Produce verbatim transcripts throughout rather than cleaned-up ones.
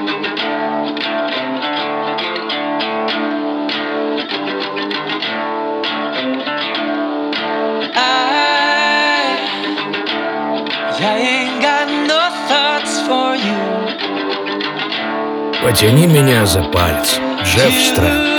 Потяни меня за палец, Джефф Страт.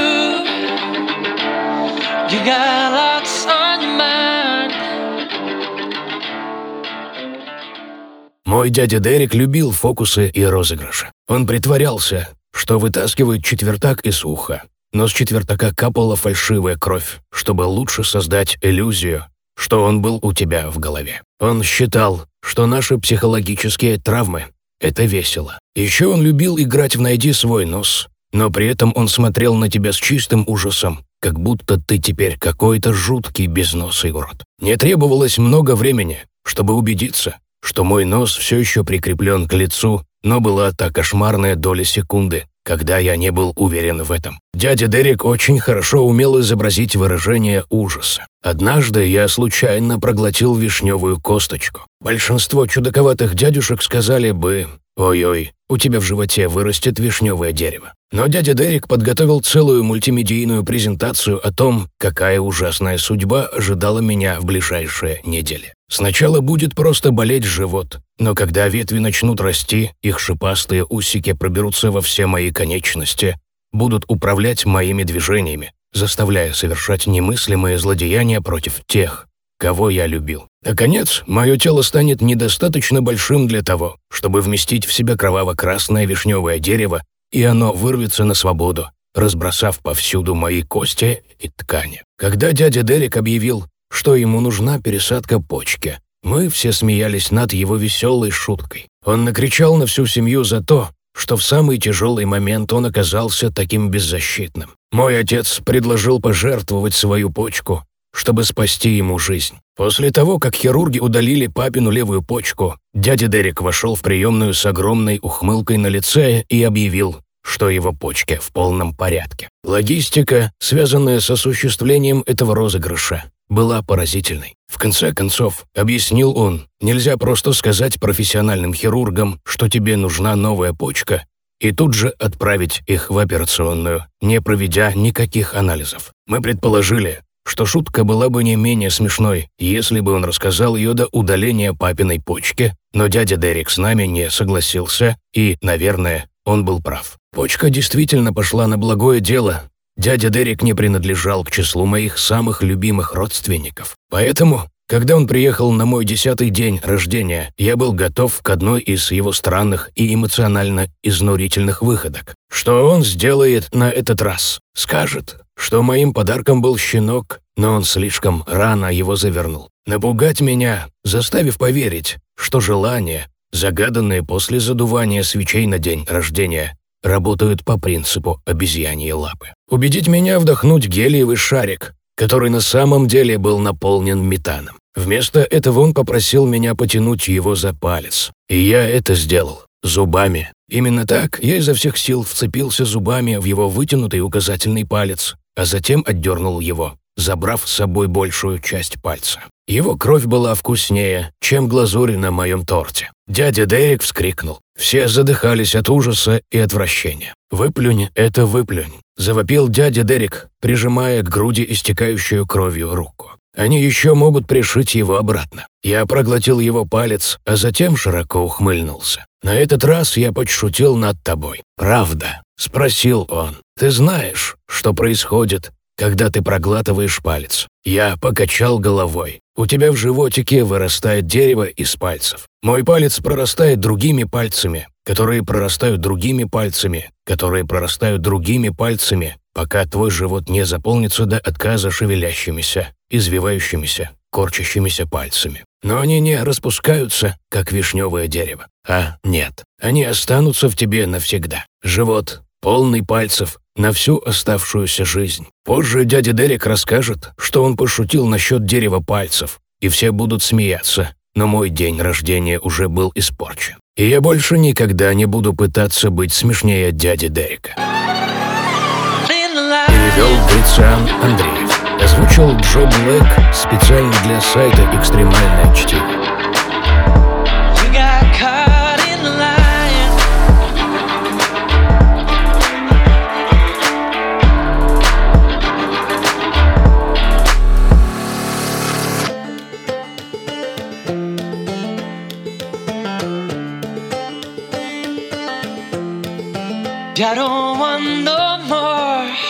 Мой дядя Дерек любил фокусы и розыгрыши. Он притворялся, что вытаскивает четвертак из уха, но с четвертака капала фальшивая кровь, чтобы лучше создать иллюзию, что он был у тебя в голове. Он считал, что наши психологические травмы — это весело. Еще он любил играть в «Найди свой нос», но при этом он смотрел на тебя с чистым ужасом, как будто ты теперь какой-то жуткий безносый урод. Не требовалось много времени, чтобы убедиться, что мой нос все еще прикреплен к лицу, но была та кошмарная доля секунды, когда я не был уверен в этом. Дядя Дерек очень хорошо умел изобразить выражение ужаса. Однажды я случайно проглотил вишневую косточку. Большинство чудаковатых дядюшек сказали бы: «Ой-ой, у тебя в животе вырастет вишневое дерево». Но дядя Дерек подготовил целую мультимедийную презентацию о том, какая ужасная судьба ожидала меня в ближайшие недели. Сначала будет просто болеть живот, но когда ветви начнут расти, их шипастые усики проберутся во все мои конечности, будут управлять моими движениями, заставляя совершать немыслимые злодеяния против тех, кого я любил. Наконец, мое тело станет недостаточно большим для того, чтобы вместить в себя кроваво-красное вишневое дерево, и оно вырвется на свободу, разбросав повсюду мои кости и ткани. Когда дядя Дерек объявил, что ему нужна пересадка почки, мы все смеялись над его веселой шуткой. Он накричал на всю семью за то, что в самый тяжелый момент он оказался таким беззащитным. Мой отец предложил пожертвовать свою почку, чтобы спасти ему жизнь. После того, как хирурги удалили папину левую почку, дядя Дерек вошел в приемную с огромной ухмылкой на лице и объявил, что его почки в полном порядке. Логистика, связанная с осуществлением этого розыгрыша, была поразительной. В конце концов, объяснил он, нельзя просто сказать профессиональным хирургам, что тебе нужна новая почка, и тут же отправить их в операционную, не проведя никаких анализов. Мы предположили, что шутка была бы не менее смешной, если бы он рассказал ее до удаления папиной почки, но дядя Дерек с нами не согласился, и, наверное, он был прав. Почка действительно пошла на благое дело. Дядя Дерек не принадлежал к числу моих самых любимых родственников. Поэтому, когда он приехал на мой десятый день рождения, я был готов к одной из его странных и эмоционально изнурительных выходок. Что он сделает на этот раз? Скажет, что моим подарком был щенок, но он слишком рано его завернул. Напугать меня, заставив поверить, что желания, загаданные после задувания свечей на день рождения, работают по принципу обезьяньей лапы. Убедить меня вдохнуть гелиевый шарик, который на самом деле был наполнен метаном. Вместо этого он попросил меня потянуть его за палец. И я это сделал. Зубами. Именно так я изо всех сил вцепился зубами в его вытянутый указательный палец, а затем отдернул его, забрав с собой большую часть пальца. Его кровь была вкуснее, чем глазурь на моем торте. Дядя Дерек вскрикнул. Все задыхались от ужаса и отвращения. «Выплюнь это, выплюнь!» – завопил дядя Дерек, прижимая к груди истекающую кровью руку. «Они еще могут пришить его обратно». Я проглотил его палец, а затем широко ухмыльнулся. «На этот раз я подшутил над тобой. Правда?» – спросил он. «Ты знаешь, что происходит, когда ты проглатываешь палец?» Я покачал головой. «У тебя в животике вырастает дерево из пальцев. Мой палец прорастает другими пальцами, которые прорастают другими пальцами, которые прорастают другими пальцами, пока твой живот не заполнится до отказа шевелящимися, извивающимися, корчащимися пальцами. Но они не распускаются, как вишневое дерево. А нет, они останутся в тебе навсегда. Живот, полный пальцев, на всю оставшуюся жизнь. Позже дядя Дерек расскажет, что он пошутил насчет дерева пальцев, и все будут смеяться, но мой день рождения уже был испорчен. И я больше никогда не буду пытаться быть смешнее дяди Дерека. Перевел Грициан Андреев. Озвучил Джо Блэк специально для сайта «Экстремальное чтиво». I don't want no more.